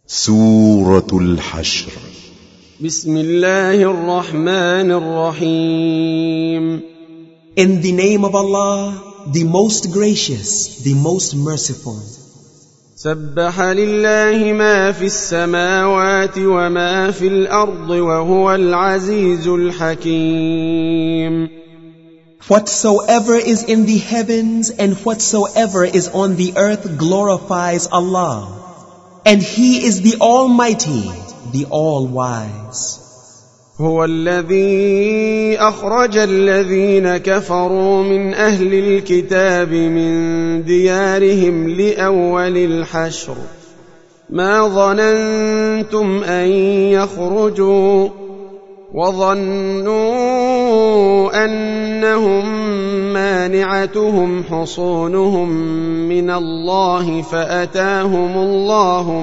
سورة الحشر. بسم الله الرحمن الرحيم. In the name of Allah, the most gracious, the most merciful. سبح لله ما في السماوات وما في الأرض وهو العزيز الحكيم. Whatsoever is in the heavens and whatsoever is on the earth glorifies Allah. And He is the Almighty, the All-Wise. هو الذي أخرج الذين كفروا من أهل الكتاب من ديارهم لأول الحشر ما ظننتم أن يخرجوا وظنوا أنهم مانعتهم حصونهم من الله فأتاهم الله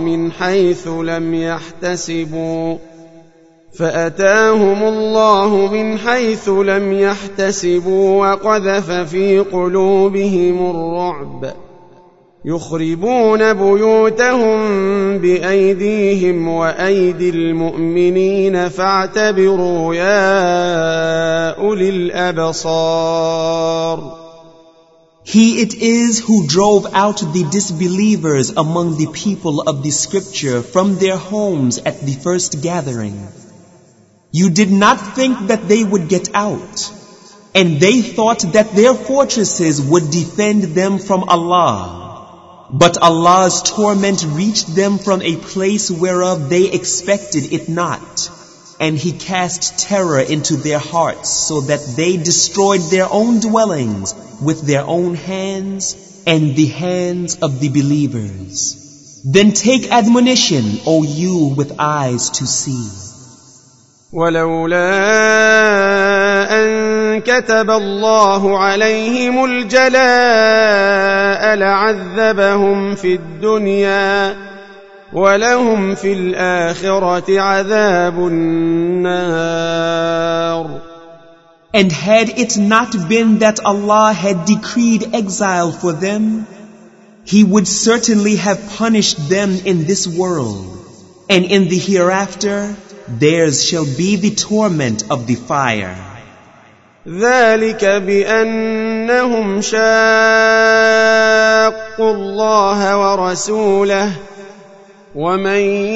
من حيث لم يحتسبوا وقذف في قلوبهم الرعب يخربون بيوتهم بأيديهم وأيدي المؤمنين فاعتبروا يا أولي الأبصار. He it is who drove out the disbelievers among the people of the scripture from their homes at the first gathering. You did not think that they would get out, and they thought that their fortresses would defend them from Allah. But Allah's torment reached them from a place whereof they expected it not, and He cast terror into their hearts so that they destroyed their own dwellings with their own hands and the hands of the believers. Then take admonition, O you with eyes to see. ولولا أن كتب الله عليهم الجلاء لعذبهم في الدنيا ولهم في الآخرة عذاب النار. And had it not been that Allah had decreed exile for them, He would certainly have punished them in this world, and in the hereafter theirs shall be the torment of the fire. ذلك بأنهم شاقوا الله ورسوله ومن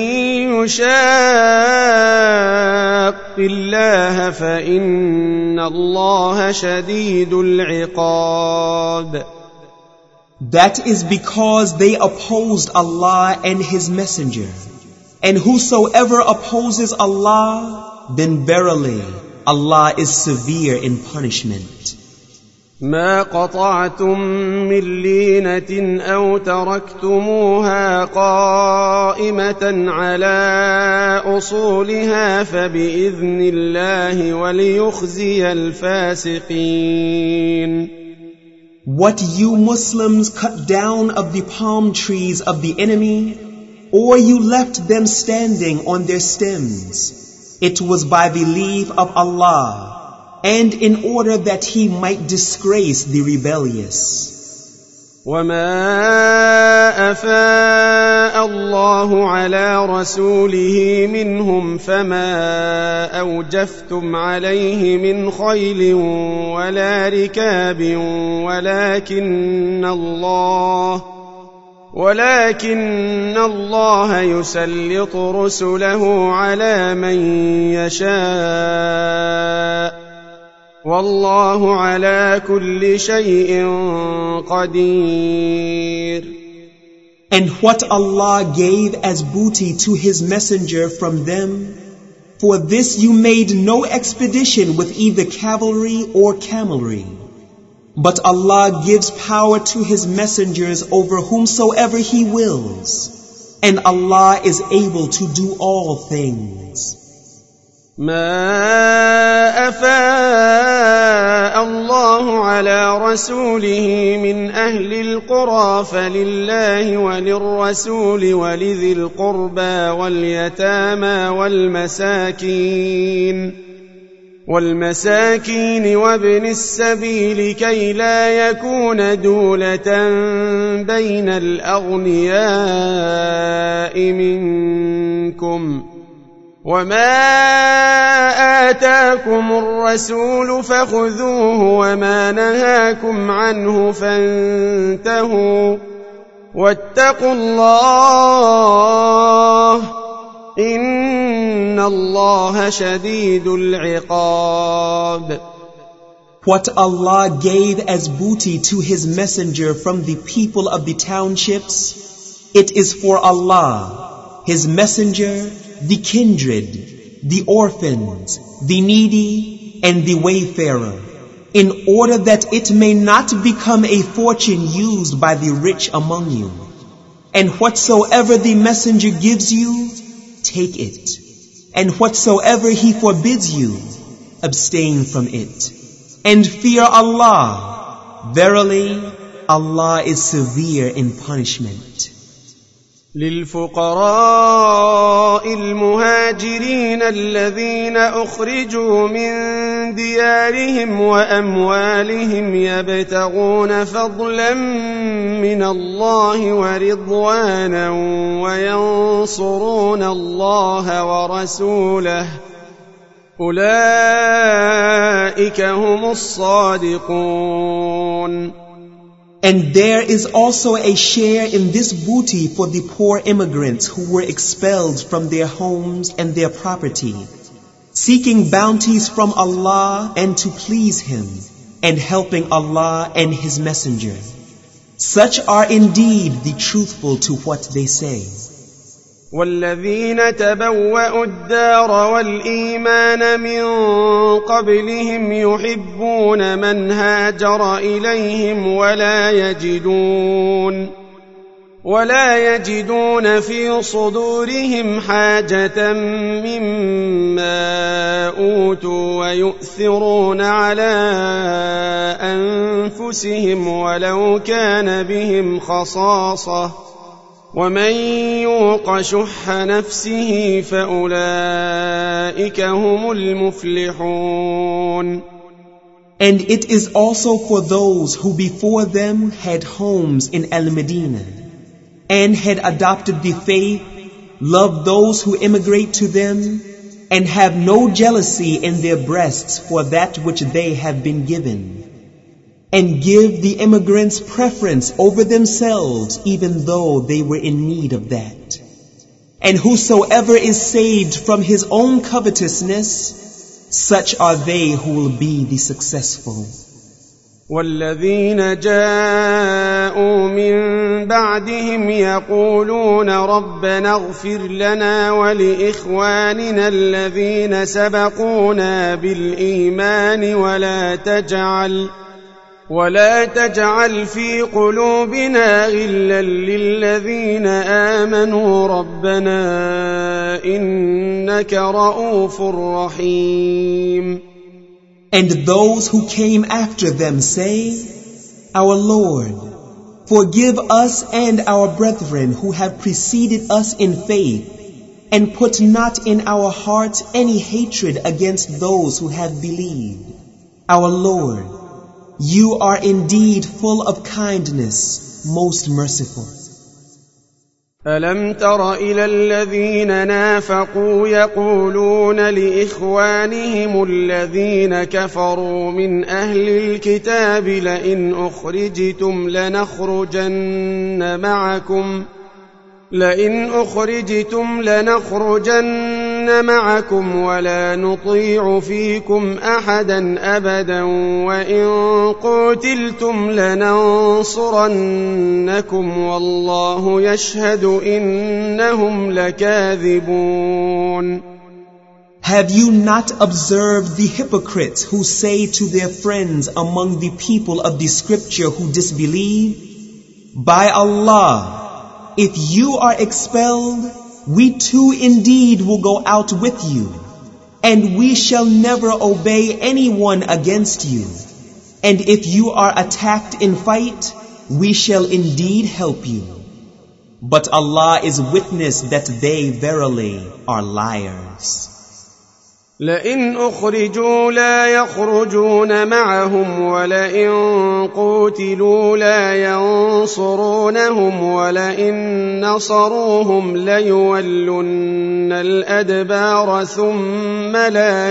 يشاق الله فإن الله شديد العقاب. That is because they opposed Allah and His Messenger. And whosoever opposes Allah, then verily Allah is severe in punishment. ما قطعتم من لينة أو تركتموها قائمة على أصولها فبإذن الله وليخزي الفاسقين. What you Muslims cut down of the palm trees of the enemy, or you left them standing on their stems, it was by the leave of Allah, and in order that He might disgrace the rebellious. وما أفاء الله على رسوله منهم فما أوجفتم عليه من خيل ولا ركاب ولكن الله يسلط رسله على من يشاء والله على كل شيء قدير. And what Allah gave as booty to His messenger from them, for this you made no expedition with either cavalry or camelry. But Allah gives power to His messengers over whomsoever He wills, and Allah is able to do all things. ما أفاء الله على رسوله من أهل القرى فلله وللرسول ولذي القربى واليتامى والمساكين والمساكين وابن السبيل كي لا يكون دولة بين الأغنياء منكم وما آتاكم الرسول فخذوه وما نهاكم عنه فانتهوا واتقوا الله إن الله شديد العقاب. What Allah gave as booty to His messenger from the people of the townships, it is for Allah, His messenger, the kindred, the orphans, the needy, and the wayfarer, in order that it may not become a fortune used by the rich among you. And whatsoever the messenger gives you, take it. And whatsoever he forbids you, abstain from it. And fear Allah. Verily, Allah is severe in punishment. للفقراء المهاجرين الذين أخرجوا من ديارهم وأموالهم يبتغون فضلا من الله ورضوانا وينصرون الله ورسوله أولئك هم الصادقون. And there is also a share in this booty for the poor immigrants who were expelled from their homes and their property, seeking bounties from Allah and to please Him, and helping Allah and His Messenger. Such are indeed the truthful to what they say. والذين تبوأوا الدار والإيمان من قبلهم يحبون من هاجر إليهم ولا يجدون في صدورهم حاجة مما أوتوا ويؤثرون على أنفسهم ولو كان بهم خصاصة ومن يوق شح نفسه فأولئك هم المفلحون. And it is also for those who before them had homes in Al-Medina and had adopted the faith, love those who immigrate to them, and have no jealousy in their breasts for that which they have been given. And give the immigrants preference over themselves even though they were in need of that. And whosoever is saved from his own covetousness, such are they who will be the successful. والذين جاءوا من بعدهم يقولون ربنا اغفر لنا ولإخواننا الذين سبقونا بالإيمان ولا تجعل في قلوبنا غلا للذين آمنوا ربنا إنك رؤوف رحيم. And those who came after them say, Our Lord, forgive us and our brethren who have preceded us in faith, and put not in our hearts any hatred against those who have believed. Our Lord, You are indeed full of kindness, most merciful. ألم تر إلى الذين نافقوا يقولون لإخوانهم الذين كفروا من أهل الكتاب لئن أخرجتم لنخرجن معكم ولا نطيع فيكم أحدا أبدا وإن قتلتم لننصرنكم والله يشهد إنهم لكاذبون. Have you not observed the hypocrites who say to their friends among the people of the scripture who disbelieve, By Allah, if you are expelled, we too indeed will go out with you, and we shall never obey anyone against you. And if you are attacked in fight, we shall indeed help you. But Allah is witness that they verily are liars. لئن أخرجوا لا يخرجون معهم ولئن قوتلوا لا ينصرونهم ولئن نصروهم ليولن الأدبار ثم لا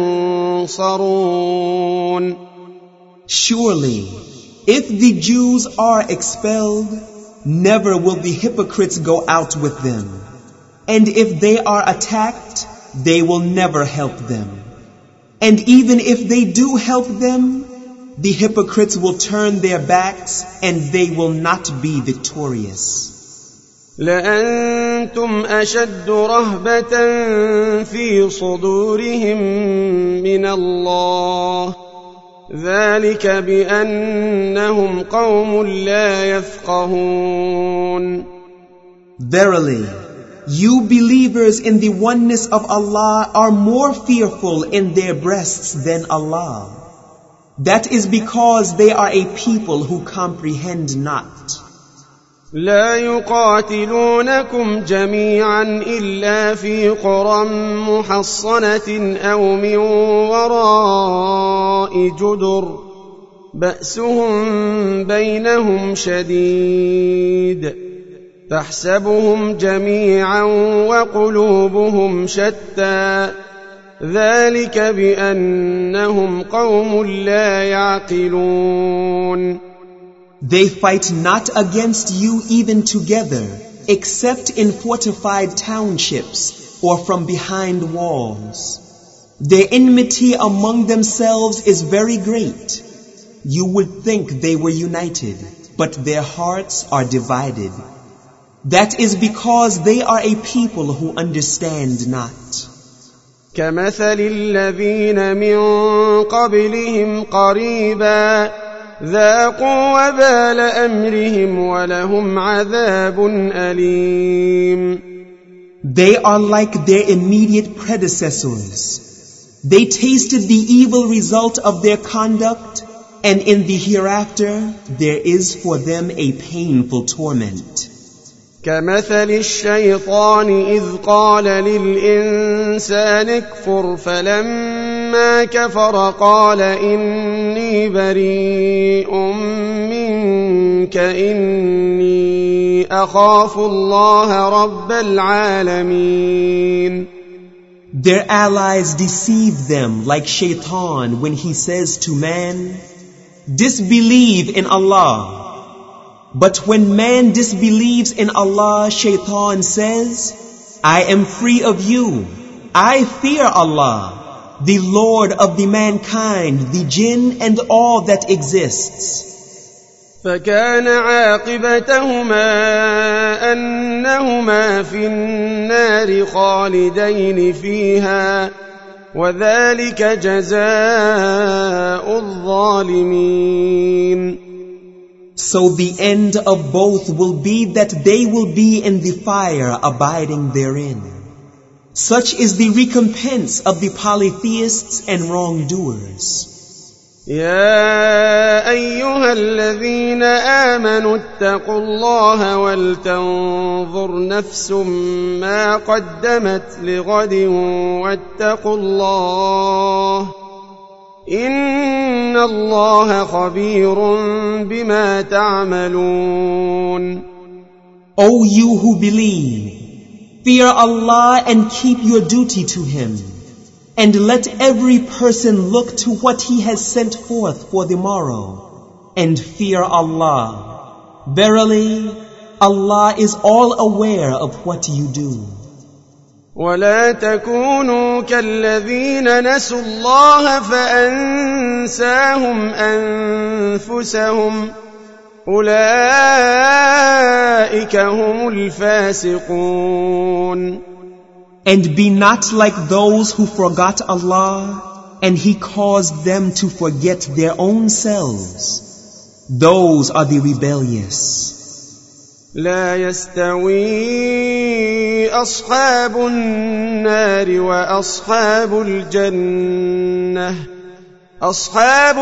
ينصرون. Surely, if the Jews are expelled, never will the hypocrites go out with them. And if they are attacked, they will never help them. And even if they do help them, the hypocrites will turn their backs and they will not be victorious. لأنتم أشد رهبة في صدورهم من الله ذلك بأنهم قوم لا يفقهون. Verily, you believers in the oneness of Allah are more fearful in their breasts than Allah. That is because they are a people who comprehend not. لا يقاتلونكم جميعا إلا في قرى محصنة أو من وراء جدر بأسهم بينهم شديد تحسبهم جميعا وقلوبهم شتى ذلك بأنهم قوم لا يعقلون. They fight not against you even together, except in fortified townships or from behind walls. Their enmity among themselves is very great. You would think they were united, but their hearts are divided. That is because they are a people who understand not. كمثل الذين من قبلهم قريبا ذاقوا وبال أمرهم ولهم عذاب أليم. They are like their immediate predecessors. They tasted the evil result of their conduct, and in the hereafter there is for them a painful torment. كمثل الشيطان إذ قال للإنسان اكفر فلما كفر قال إني بريء منك إني أخاف الله رب العالمين. Their allies deceive them like Shaitan when he says to man, disbelieve in Allah. But when man disbelieves in Allah, Shaitan says, I am free of you. I fear Allah, the Lord of the mankind, the jinn and all that exists. فكان عاقبتهما أنهما في النار خالدين فيها وذلك جزاء الظالمين. So the end of both will be that they will be in the fire abiding therein. Such is the recompense of the polytheists and wrongdoers. يا أيها الذين آمنوا اتقوا الله ولتنظر نفس ما قدمت لغد واتقوا الله إن الله خبير بما تعملون. O you who believe, fear Allah and keep your duty to Him, and let every person look to what He has sent forth for the morrow, and fear Allah. Verily, Allah is all aware of what you do. ولا تكونوا كالذين نسوا الله فأنساهم أنفسهم أولئك هم الفاسقون. And be not like those who forgot Allah, and He caused them to forget their own selves. Those are the rebellious. لا يستوي أصحاب النار وأصحاب الجنة أصحاب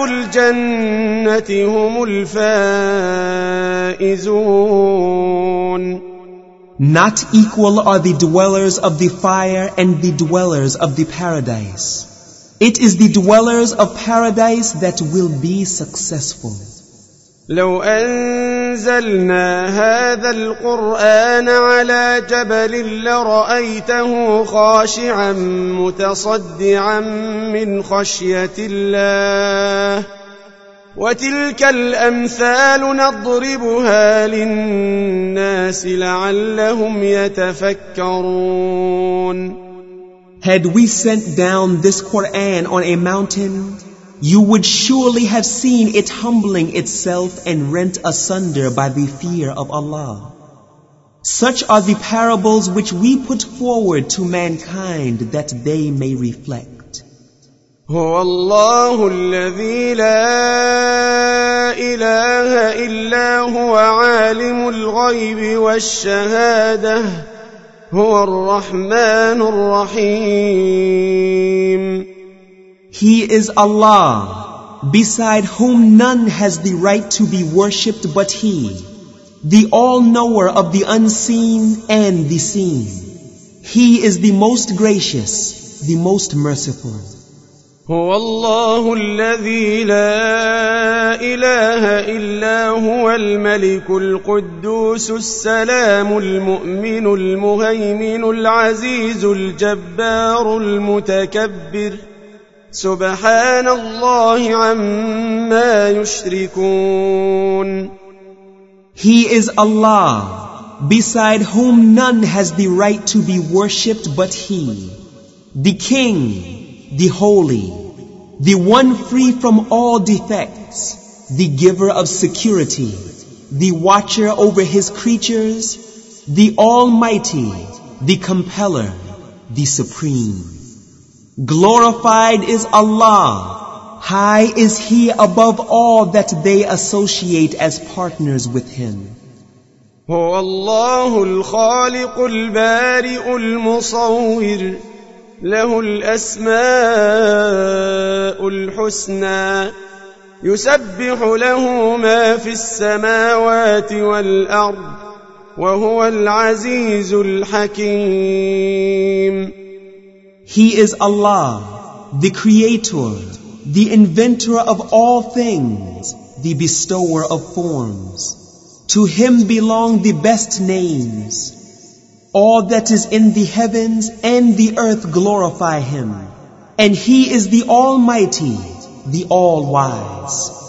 الجنة هم الفائزون. Not equal are the dwellers of the fire and the dwellers of the paradise. It is the dwellers of paradise that will be successful. لو أنزلنا هذا القرآن على جبل لرأيته خاشعا متصدعا من خشية الله وتلك الأمثال نضربها للناس لعلهم يتفكرون. Had we sent down this Quran on a mountain, you would surely have seen it humbling itself and rent asunder by the fear of Allah. Such are the parables which we put forward to mankind that they may reflect. هو الله الذي لا إله إلا هو عالم الغيب والشهادة هو الرحمن الرحيم. He is Allah, beside whom none has the right to be worshipped but He, the all-knower of the unseen and the seen. He is the most gracious, the most merciful. هو الله الذي لا إله إلا هو الملك القدوس السلام المؤمن المهيمن العزيز الجبار المتكبر سبحان الله عما يشركون. He is Allah, beside whom none has the right to be worshipped but He, the King, the Holy, the one free from all defects, the giver of security, the watcher over His creatures, the Almighty, the Compeller, the Supreme. Glorified is Allah, high is He above all that they associate as partners with Him. هو الله الخالق البارئ المصور له الأسماء الحسنى يسبح له ما في السماوات والأرض وهو العزيز الحكيم. He is Allah, the Creator, the Inventor of all things, the Bestower of forms. To Him belong the best names. All that is in the heavens and the earth glorify Him, and He is the Almighty, the All-Wise.